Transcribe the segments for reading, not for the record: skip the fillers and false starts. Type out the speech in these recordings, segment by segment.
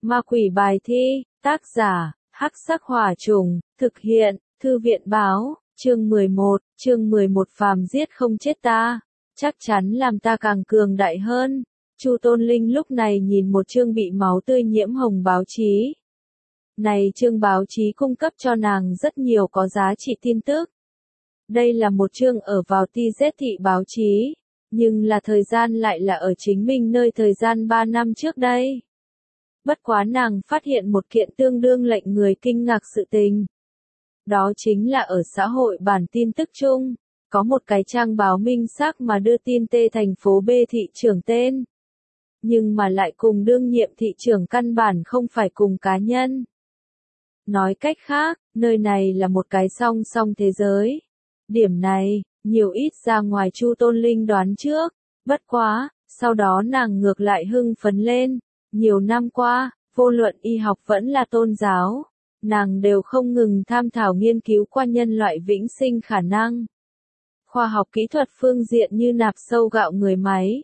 Ma quỷ bài thi, tác giả, Hắc Sắc Hỏa Trùng, thực hiện, Thư viện báo, chương 11 phàm giết không chết ta, chắc chắn làm ta càng cường đại hơn. Chu Tôn Linh lúc này nhìn một chương bị máu tươi nhiễm hồng báo chí. Này chương báo chí cung cấp cho nàng rất nhiều có giá trị tin tức. Đây là một chương ở vào TZ thị báo chí, nhưng là thời gian lại là ở chính mình nơi thời gian 3 năm trước đây. Bất quá nàng phát hiện một kiện tương đương lệnh người kinh ngạc sự tình. Đó chính là ở xã hội bản tin tức chung, có một cái trang báo minh xác mà đưa tin T thành phố B thị trưởng tên. Nhưng mà lại cùng đương nhiệm thị trưởng căn bản không phải cùng cá nhân. Nói cách khác, nơi này là một cái song song thế giới. Điểm này, nhiều ít ra ngoài Chu Tôn Linh đoán trước, bất quá, sau đó nàng ngược lại hưng phấn lên. Nhiều năm qua, vô luận y học vẫn là tôn giáo, nàng đều không ngừng tham thảo nghiên cứu qua nhân loại vĩnh sinh khả năng. Khoa học kỹ thuật phương diện như nạp sâu gạo người máy,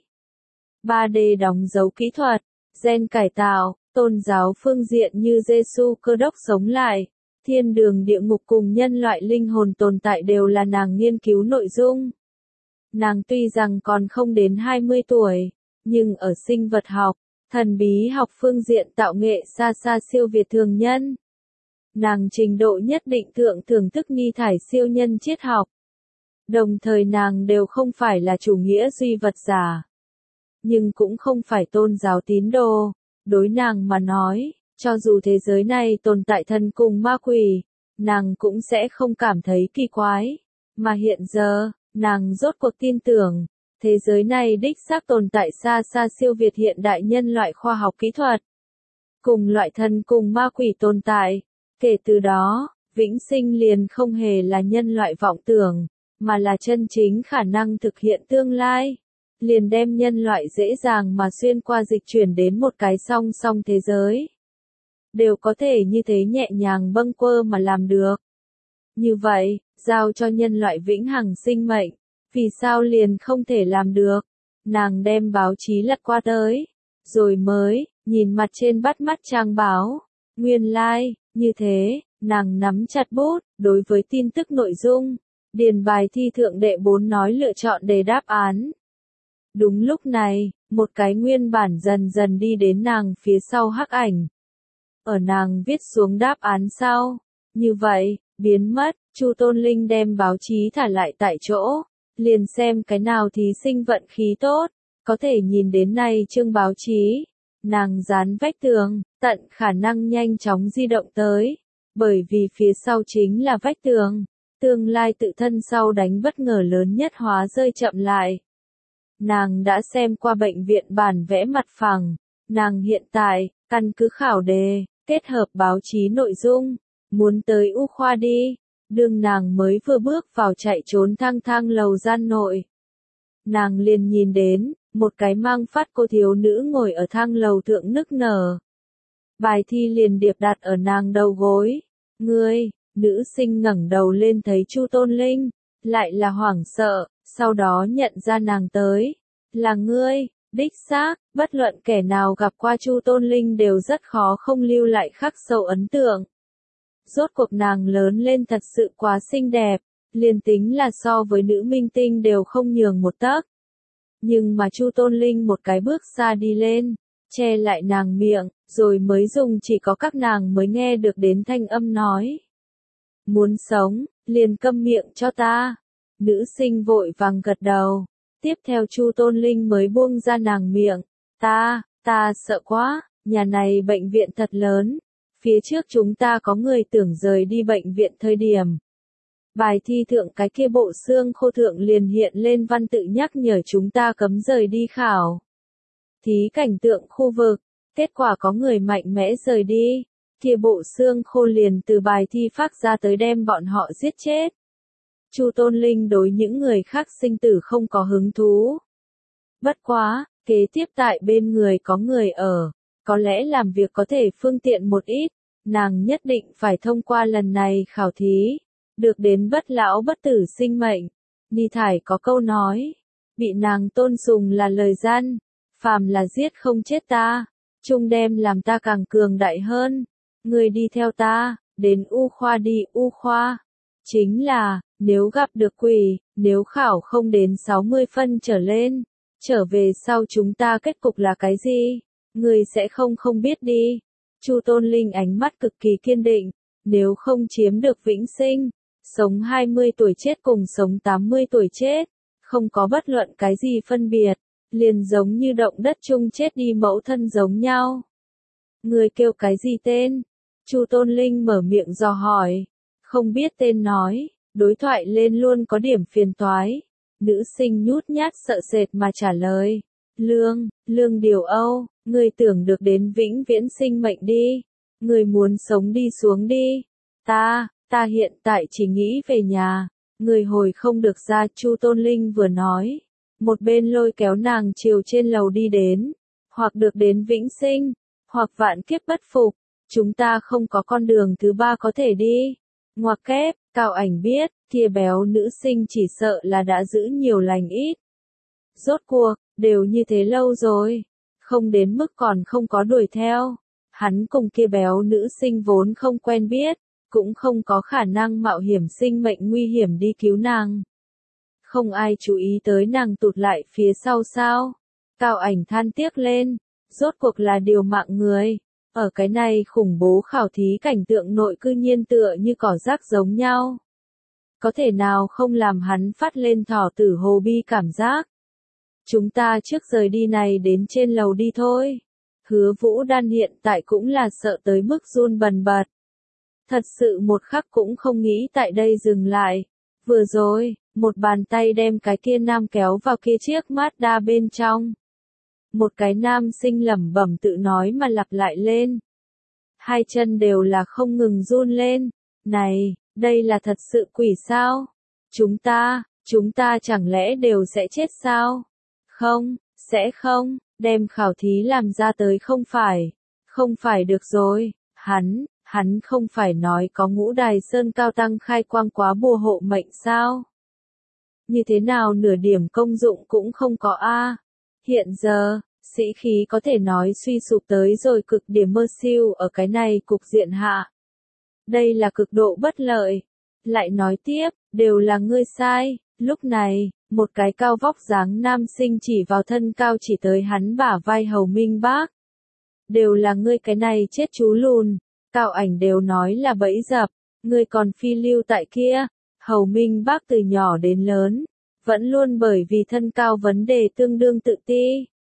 3D đóng dấu kỹ thuật, gen cải tạo, tôn giáo phương diện như Giêsu Cơ Đốc sống lại, thiên đường địa ngục cùng nhân loại linh hồn tồn tại đều là nàng nghiên cứu nội dung. Nàng tuy rằng còn không đến 20 tuổi, nhưng ở sinh vật học, thần bí học phương diện tạo nghệ xa xa siêu việt thường nhân. Nàng trình độ nhất định thưởng thức ni thải siêu nhân triết học. Đồng thời nàng đều không phải là chủ nghĩa duy vật giả. Nhưng cũng không phải tôn giáo tín đồ. Đối nàng mà nói, cho dù thế giới này tồn tại thần cùng ma quỷ, nàng cũng sẽ không cảm thấy kỳ quái. Mà hiện giờ, nàng rốt cuộc tin tưởng, thế giới này đích xác tồn tại xa xa siêu việt hiện đại nhân loại khoa học kỹ thuật. Cùng loại thần cùng ma quỷ tồn tại, kể từ đó, vĩnh sinh liền không hề là nhân loại vọng tưởng, mà là chân chính khả năng thực hiện tương lai. Liền đem nhân loại dễ dàng mà xuyên qua dịch chuyển đến một cái song song thế giới. Đều có thể như thế nhẹ nhàng bâng quơ mà làm được. Như vậy, giao cho nhân loại vĩnh hằng sinh mệnh, vì sao liền không thể làm được? Nàng đem báo chí lật qua tới, rồi mới, nhìn mặt trên bắt mắt trang báo. Nguyên lai, như thế, nàng nắm chặt bút, đối với tin tức nội dung, điền bài thi thượng đệ 4 nói lựa chọn đề đáp án. Đúng lúc này, một cái nguyên bản dần dần đi đến nàng phía sau hắc ảnh. Ở nàng viết xuống đáp án sau. Như vậy, biến mất, Chu Tôn Linh đem báo chí thả lại tại chỗ. Liền xem cái nào thí sinh vận khí tốt, có thể nhìn đến này chương báo chí. Nàng dán vách tường, tận khả năng nhanh chóng di động tới. Bởi vì phía sau chính là vách tường. Tương lai tự thân sau đánh bất ngờ lớn nhất hóa rơi chậm lại. Nàng đã xem qua bệnh viện bản vẽ mặt phẳng. Nàng hiện tại, căn cứ khảo đề, kết hợp báo chí nội dung, muốn tới U khoa đi. Đường nàng mới vừa bước vào chạy trốn thang thang lầu gian nội. Nàng liền nhìn đến, một cái mang phát cô thiếu nữ ngồi ở thang lầu thượng nức nở. Bài thi liền điệp đặt ở nàng đầu gối. Ngươi, nữ sinh ngẩng đầu lên thấy Chu Tôn Linh, lại là hoảng sợ, sau đó nhận ra nàng tới. Là ngươi, đích xác, bất luận kẻ nào gặp qua Chu Tôn Linh đều rất khó không lưu lại khắc sâu ấn tượng. Rốt cuộc nàng lớn lên thật sự quá xinh đẹp, liền tính là so với nữ minh tinh đều không nhường một tấc. Nhưng mà Chu Tôn Linh một cái bước xa đi lên, che lại nàng miệng, rồi mới dùng chỉ có các nàng mới nghe được đến thanh âm nói. Muốn sống, liền câm miệng cho ta. Nữ sinh vội vàng gật đầu. Tiếp theo Chu Tôn Linh mới buông ra nàng miệng. Ta sợ quá, nhà này bệnh viện thật lớn. Phía trước chúng ta có người tưởng rời đi bệnh viện thời điểm. Bài thi thượng cái kia bộ xương khô thượng liền hiện lên văn tự nhắc nhở chúng ta cấm rời đi khảo. Thí cảnh tượng khu vực, kết quả có người mạnh mẽ rời đi. Kia bộ xương khô liền từ bài thi phát ra tới đem bọn họ giết chết. Chu Tôn Linh đối những người khác sinh tử không có hứng thú. Bất quá, kế tiếp tại bên người có người ở, có lẽ làm việc có thể phương tiện một ít, nàng nhất định phải thông qua lần này khảo thí, được đến bất lão bất tử sinh mệnh. Ni Thải có câu nói, bị nàng tôn sùng là lời gian, phàm là giết không chết ta, chung đem làm ta càng cường đại hơn. Người đi theo ta, đến U khoa đi, U khoa. Chính là, nếu gặp được quỷ, nếu khảo không đến 60 phân trở lên, trở về sau chúng ta kết cục là cái gì? Người sẽ không biết đi. Chu Tôn Linh ánh mắt cực kỳ kiên định, nếu không chiếm được vĩnh sinh, sống 20 tuổi chết cùng sống 80 tuổi chết, không có bất luận cái gì phân biệt, liền giống như động đất chung chết đi mẫu thân giống nhau. Người kêu cái gì tên? Chu Tôn Linh mở miệng dò hỏi, không biết tên nói, đối thoại lên luôn có điểm phiền toái. Nữ sinh nhút nhát sợ sệt mà trả lời, Lương Điều Âu, người tưởng được đến vĩnh viễn sinh mệnh đi, người muốn sống đi xuống đi, ta hiện tại chỉ nghĩ về nhà, người hồi không được ra. Chu Tôn Linh vừa nói, một bên lôi kéo nàng chiều trên lầu đi đến, hoặc được đến vĩnh sinh, hoặc vạn kiếp bất phục, chúng ta không có con đường thứ ba có thể đi. Ngoặc kép, Cao Ảnh biết, kia béo nữ sinh chỉ sợ là đã giữ nhiều lành ít. Rốt cuộc, đều như thế lâu rồi, không đến mức còn không có đuổi theo. Hắn cùng kia béo nữ sinh vốn không quen biết, cũng không có khả năng mạo hiểm sinh mệnh nguy hiểm đi cứu nàng. Không ai chú ý tới nàng tụt lại phía sau sao. Cao Ảnh than tiếc lên, rốt cuộc là điều mạng người. Ở cái này khủng bố khảo thí cảnh tượng nội cư nhiên tựa như cỏ rác giống nhau. Có thể nào không làm hắn phát lên thỏ tử hồ bi cảm giác. Chúng ta trước rời đi này đến trên lầu đi thôi. Hứa Vũ Đan hiện tại cũng là sợ tới mức run bần bật. Thật sự một khắc cũng không nghĩ tại đây dừng lại. Vừa rồi, một bàn tay đem cái kia nam kéo vào kia chiếc Mazda bên trong. Một cái nam sinh lẩm bẩm tự nói mà lặp lại lên. Hai chân đều là không ngừng run lên. Này, đây là thật sự quỷ sao? Chúng ta chẳng lẽ đều sẽ chết sao? Không, sẽ không, đem khảo thí làm ra tới không phải được rồi, hắn không phải nói có Ngũ Đài Sơn cao tăng khai quang quá bùa hộ mệnh sao? Như thế nào nửa điểm công dụng cũng không có a. Hiện giờ, sĩ khí có thể nói suy sụp tới rồi cực điểm mơ siêu ở cái này cục diện hạ. Đây là cực độ bất lợi. Lại nói tiếp, đều là ngươi sai. Lúc này, một cái cao vóc dáng nam sinh chỉ vào thân cao chỉ tới hắn bả vai Hầu Minh Bác. Đều là ngươi cái này chết chú lùn. Cao Ảnh đều nói là bẫy dập. Ngươi còn phi lưu tại kia. Hầu Minh Bác từ nhỏ đến lớn, vẫn luôn bởi vì thân cao vấn đề tương đương tự ti.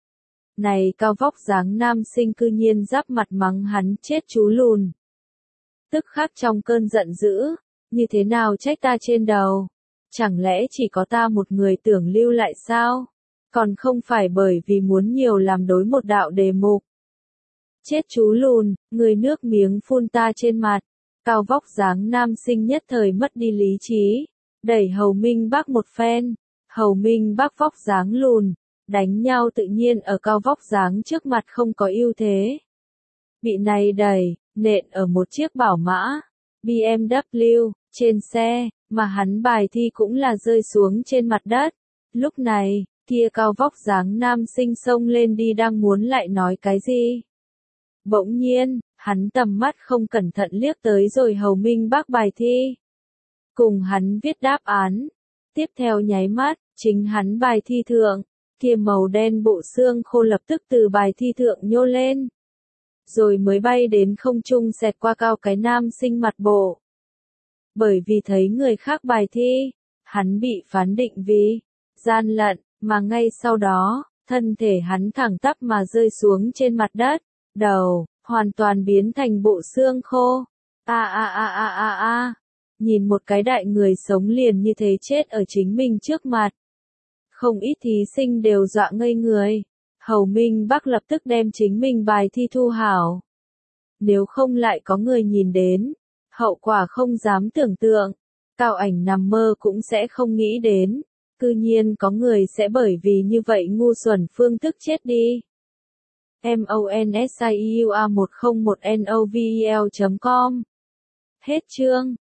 Này cao vóc dáng nam sinh cư nhiên giáp mặt mắng hắn chết chú lùn. Tức khắc trong cơn giận dữ, như thế nào trách ta trên đầu? Chẳng lẽ chỉ có ta một người tưởng lưu lại sao? Còn không phải bởi vì muốn nhiều làm đối một đạo đề mục. Chết chú lùn, người nước miếng phun ta trên mặt. Cao vóc dáng nam sinh nhất thời mất đi lý trí, đẩy Hầu Minh Bác một phen. Hầu Minh Bác vóc dáng lùn, đánh nhau tự nhiên ở cao vóc dáng trước mặt không có ưu thế. Bị này đẩy, nện ở một chiếc bảo mã, BMW, trên xe, mà hắn bài thi cũng là rơi xuống trên mặt đất. Lúc này, kia cao vóc dáng nam sinh xông lên đi đang muốn lại nói cái gì. Bỗng nhiên, hắn tầm mắt không cẩn thận liếc tới rồi Hầu Minh Bác bài thi. Cùng hắn viết đáp án. Tiếp theo nháy mắt, chính hắn bài thi thượng, kia màu đen bộ xương khô lập tức từ bài thi thượng nhô lên. Rồi mới bay đến không trung xẹt qua cao cái nam sinh mặt bộ. Bởi vì thấy người khác bài thi, hắn bị phán định vì gian lận, mà ngay sau đó, thân thể hắn thẳng tắp mà rơi xuống trên mặt đất, đầu hoàn toàn biến thành bộ xương khô. Nhìn một cái đại người sống liền như thế chết ở chính mình trước mặt. Không ít thí sinh đều dọa ngây người. Hầu Minh Bác lập tức đem chính mình bài thi thu hảo. Nếu không lại có người nhìn đến, hậu quả không dám tưởng tượng. Cao Ảnh nằm mơ cũng sẽ không nghĩ đến. Cư nhiên có người sẽ bởi vì như vậy ngu xuẩn phương thức chết đi. MONSIUA101NOVEL.com Hết chương.